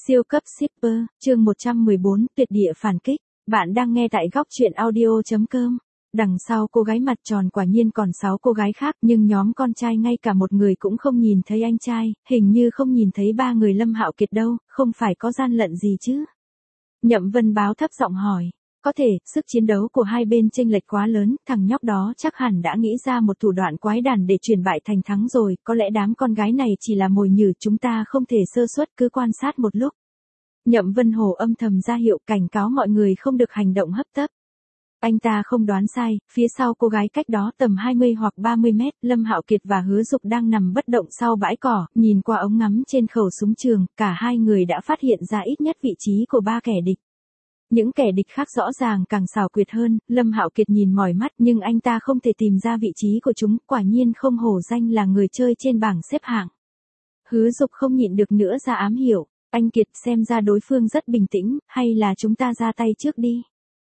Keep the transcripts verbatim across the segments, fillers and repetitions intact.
Siêu cấp shipper, chương một trăm mười bốn, tuyệt địa phản kích. Bạn đang nghe tại góc truyện audio.com. Đằng sau cô gái mặt tròn quả nhiên còn sáu cô gái khác, nhưng nhóm con trai ngay cả một người cũng không nhìn thấy anh trai, hình như không nhìn thấy ba người Lâm Hạo Kiệt đâu, không phải có gian lận gì chứ? Nhậm Vân Báo thấp giọng hỏi. Có thể, sức chiến đấu của hai bên chênh lệch quá lớn, thằng nhóc đó chắc hẳn đã nghĩ ra một thủ đoạn quái đản để chuyển bại thành thắng rồi, có lẽ đám con gái này chỉ là mồi nhử, chúng ta không thể sơ suất, cứ quan sát một lúc. Nhậm Vân Hồ âm thầm ra hiệu cảnh cáo mọi người không được hành động hấp tấp. Anh ta không đoán sai, phía sau cô gái cách đó tầm hai mươi hoặc ba mươi mét, Lâm Hạo Kiệt và Hứa Dục đang nằm bất động sau bãi cỏ, nhìn qua ống ngắm trên khẩu súng trường, cả hai người đã phát hiện ra ít nhất vị trí của ba kẻ địch. Những kẻ địch khác rõ ràng càng xảo quyệt hơn, Lâm Hạo Kiệt nhìn mỏi mắt nhưng anh ta không thể tìm ra vị trí của chúng, quả nhiên không hổ danh là người chơi trên bảng xếp hạng. Hứa Dục không nhịn được nữa ra ám hiệu, anh Kiệt xem ra đối phương rất bình tĩnh, hay là chúng ta ra tay trước đi.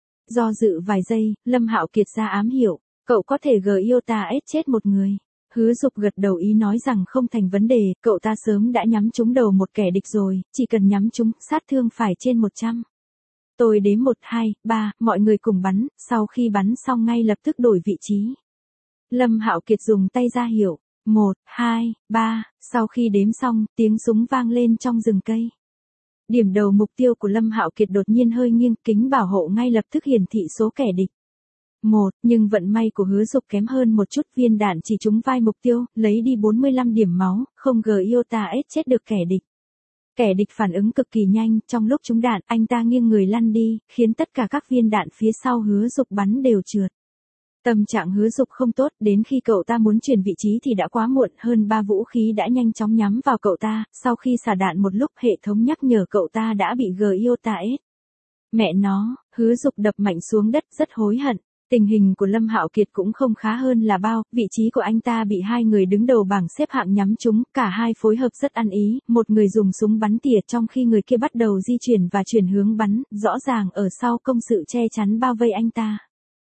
Do dự vài giây, Lâm Hạo Kiệt ra ám hiệu, cậu có thể gờ yêu ta ết chết một người. Hứa Dục gật đầu ý nói rằng không thành vấn đề, cậu ta sớm đã nhắm trúng đầu một kẻ địch rồi, chỉ cần nhắm trúng, sát thương phải trên một trăm. Tôi đếm một, hai, ba, mọi người cùng bắn, sau khi bắn xong ngay lập tức đổi vị trí. Lâm Hạo Kiệt dùng tay ra hiệu, một, hai, ba, sau khi đếm xong, tiếng súng vang lên trong rừng cây. Điểm đầu mục tiêu của Lâm Hạo Kiệt đột nhiên hơi nghiêng, kính bảo hộ ngay lập tức hiển thị số kẻ địch. Một, nhưng vận may của Hứa Dục kém hơn một chút, viên đạn chỉ trúng vai mục tiêu, lấy đi bốn mươi lăm điểm máu, không gờ yêu ta ết chết được kẻ địch. Kẻ địch phản ứng cực kỳ nhanh, trong lúc trúng đạn, anh ta nghiêng người lăn đi, khiến tất cả các viên đạn phía sau Hứa Dục bắn đều trượt. Tâm trạng Hứa Dục không tốt, đến khi cậu ta muốn chuyển vị trí thì đã quá muộn, hơn ba vũ khí đã nhanh chóng nhắm vào cậu ta, sau khi xả đạn một lúc hệ thống nhắc nhở cậu ta đã bị gờ yêu ta ết. Mẹ nó, Hứa Dục đập mạnh xuống đất rất hối hận. Tình hình của Lâm Hạo Kiệt cũng không khá hơn là bao, vị trí của anh ta bị hai người đứng đầu bảng xếp hạng nhắm trúng, cả hai phối hợp rất ăn ý, một người dùng súng bắn tỉa trong khi người kia bắt đầu di chuyển và chuyển hướng bắn, rõ ràng ở sau công sự che chắn bao vây anh ta.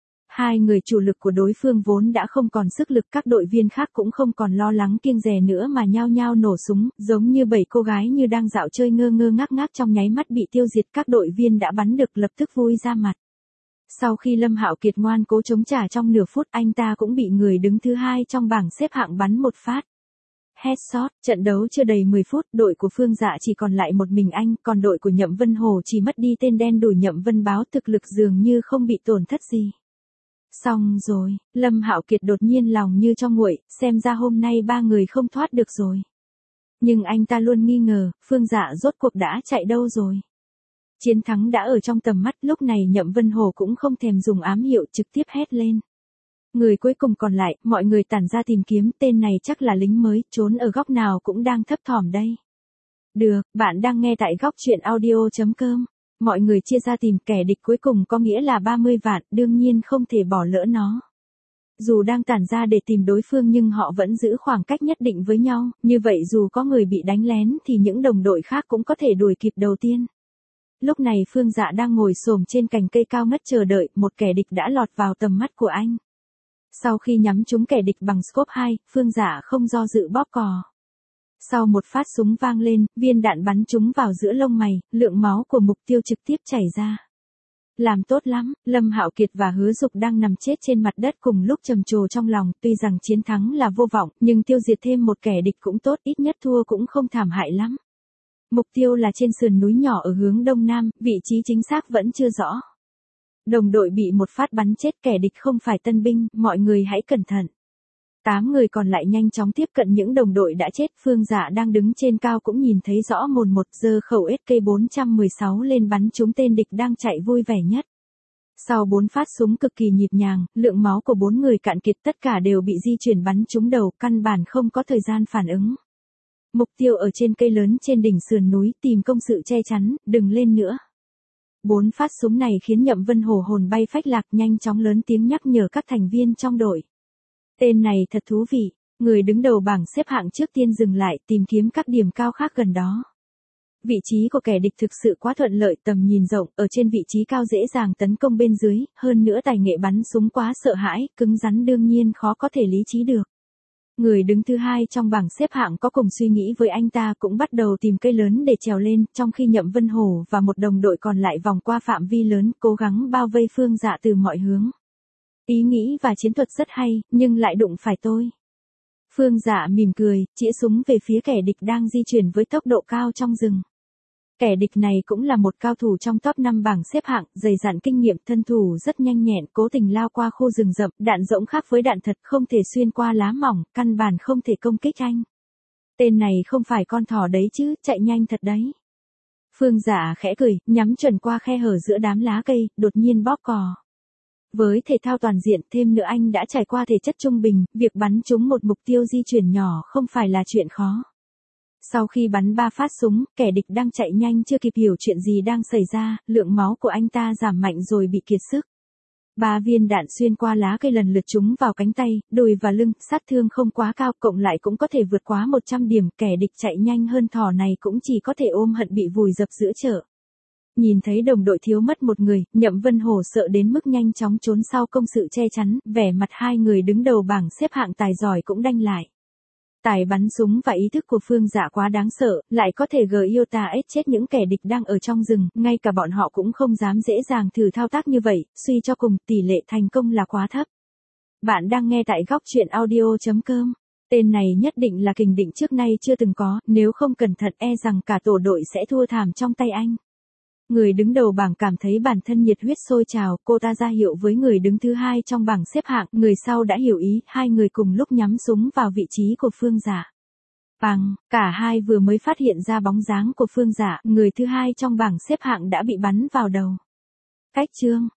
Hai người chủ lực của đối phương vốn đã không còn sức lực, các đội viên khác cũng không còn lo lắng kiêng dè nữa mà nhao nhao nổ súng, giống như bảy cô gái như đang dạo chơi ngơ ngơ ngác ngác trong nháy mắt bị tiêu diệt, các đội viên đã bắn được lập tức vui ra mặt. Sau khi Lâm Hạo Kiệt ngoan cố chống trả trong nửa phút, anh ta cũng bị người đứng thứ hai trong bảng xếp hạng bắn một phát. Headshot, trận đấu chưa đầy mười phút, đội của Phương Dạ chỉ còn lại một mình anh, còn đội của Nhậm Vân Hồ chỉ mất đi tên đen đủi Nhậm Vân Báo, thực lực dường như không bị tổn thất gì. Xong rồi, Lâm Hạo Kiệt đột nhiên lòng như cho nguội, xem ra hôm nay ba người không thoát được rồi. Nhưng anh ta luôn nghi ngờ, Phương Dạ rốt cuộc đã chạy đâu rồi. Chiến thắng đã ở trong tầm mắt, lúc này Nhậm Vân Hồ cũng không thèm dùng ám hiệu, trực tiếp hét lên. Người cuối cùng còn lại, mọi người tản ra tìm kiếm, tên này chắc là lính mới, trốn ở góc nào cũng đang thấp thỏm đây. Được, bạn đang nghe tại góc truyện audio.com. Mọi người chia ra tìm kẻ địch cuối cùng có nghĩa là ba mươi vạn, đương nhiên không thể bỏ lỡ nó. Dù đang tản ra để tìm đối phương nhưng họ vẫn giữ khoảng cách nhất định với nhau, như vậy dù có người bị đánh lén thì những đồng đội khác cũng có thể đuổi kịp đầu tiên. Lúc này Phương Dạ đang ngồi xổm trên cành cây cao ngất chờ đợi, một kẻ địch đã lọt vào tầm mắt của anh. Sau khi nhắm trúng kẻ địch bằng scope hai, Phương Dạ không do dự bóp cò. Sau một phát súng vang lên, viên đạn bắn trúng vào giữa lông mày, lượng máu của mục tiêu trực tiếp chảy ra. Làm tốt lắm, Lâm Hạo Kiệt và Hứa Dục đang nằm chết trên mặt đất cùng lúc trầm trồ trong lòng, tuy rằng chiến thắng là vô vọng, nhưng tiêu diệt thêm một kẻ địch cũng tốt, ít nhất thua cũng không thảm hại lắm. Mục tiêu là trên sườn núi nhỏ ở hướng đông nam, vị trí chính xác vẫn chưa rõ. Đồng đội bị một phát bắn chết, kẻ địch không phải tân binh, mọi người hãy cẩn thận. Tám người còn lại nhanh chóng tiếp cận những đồng đội đã chết, Phương Dạ đang đứng trên cao cũng nhìn thấy rõ mồn một, giơ khẩu ét ca bốn một sáu lên bắn trúng tên địch đang chạy vui vẻ nhất. Sau bốn phát súng cực kỳ nhịp nhàng, lượng máu của bốn người cạn kiệt, tất cả đều bị di chuyển bắn trúng đầu, căn bản không có thời gian phản ứng. Mục tiêu ở trên cây lớn trên đỉnh sườn núi, tìm công sự che chắn, đừng lên nữa. Bốn phát súng này khiến Nhậm Vân Hồ hồn bay phách lạc, nhanh chóng lớn tiếng nhắc nhở các thành viên trong đội. Tên này thật thú vị, người đứng đầu bảng xếp hạng trước tiên dừng lại, tìm kiếm các điểm cao khác gần đó. Vị trí của kẻ địch thực sự quá thuận lợi, tầm nhìn rộng, ở trên vị trí cao dễ dàng tấn công bên dưới, hơn nữa tài nghệ bắn súng quá sợ hãi, cứng rắn đương nhiên khó có thể lý trí được. Người đứng thứ hai trong bảng xếp hạng có cùng suy nghĩ với anh ta cũng bắt đầu tìm cây lớn để trèo lên, trong khi Nhậm Vân Hổ và một đồng đội còn lại vòng qua phạm vi lớn, cố gắng bao vây Phương Dạ từ mọi hướng. Ý nghĩ và chiến thuật rất hay, nhưng lại đụng phải tôi. Phương Dạ mỉm cười, chĩa súng về phía kẻ địch đang di chuyển với tốc độ cao trong rừng. Kẻ địch này cũng là một cao thủ trong top năm bảng xếp hạng, dày dặn kinh nghiệm, thân thủ rất nhanh nhẹn, cố tình lao qua khu rừng rậm, đạn rỗng khác với đạn thật, không thể xuyên qua lá mỏng, căn bản không thể công kích anh. Tên này không phải con thỏ đấy chứ, chạy nhanh thật đấy. Phương Dạ khẽ cười, nhắm chuẩn qua khe hở giữa đám lá cây, đột nhiên bóp cò. Với thể thao toàn diện, thêm nữa anh đã trải qua thể chất trung bình, việc bắn trúng một mục tiêu di chuyển nhỏ không phải là chuyện khó. Sau khi bắn ba phát súng, kẻ địch đang chạy nhanh chưa kịp hiểu chuyện gì đang xảy ra, lượng máu của anh ta giảm mạnh rồi bị kiệt sức. Ba viên đạn xuyên qua lá cây lần lượt trúng vào cánh tay, đùi và lưng, sát thương không quá cao, cộng lại cũng có thể vượt quá một trăm điểm, kẻ địch chạy nhanh hơn thỏ này cũng chỉ có thể ôm hận bị vùi dập giữa chợ. Nhìn thấy đồng đội thiếu mất một người, Nhậm Vân Hổ sợ đến mức nhanh chóng trốn sau công sự che chắn, vẻ mặt hai người đứng đầu bảng xếp hạng tài giỏi cũng đanh lại. Tài bắn súng và ý thức của Phương Dạ quá đáng sợ, lại có thể gờ yêu ta ết chết những kẻ địch đang ở trong rừng, ngay cả bọn họ cũng không dám dễ dàng thử thao tác như vậy, suy cho cùng tỷ lệ thành công là quá thấp. Bạn đang nghe tại góc truyện audio chấm com. Tên này nhất định là kình địch trước nay chưa từng có, nếu không cẩn thận e rằng cả tổ đội sẽ thua thảm trong tay anh. Người đứng đầu bảng cảm thấy bản thân nhiệt huyết sôi trào, cô ta ra hiệu với người đứng thứ hai trong bảng xếp hạng, người sau đã hiểu ý, hai người cùng lúc nhắm súng vào vị trí của Phương Dạ. Bằng, cả hai vừa mới phát hiện ra bóng dáng của Phương Dạ, người thứ hai trong bảng xếp hạng đã bị bắn vào đầu. Cách chương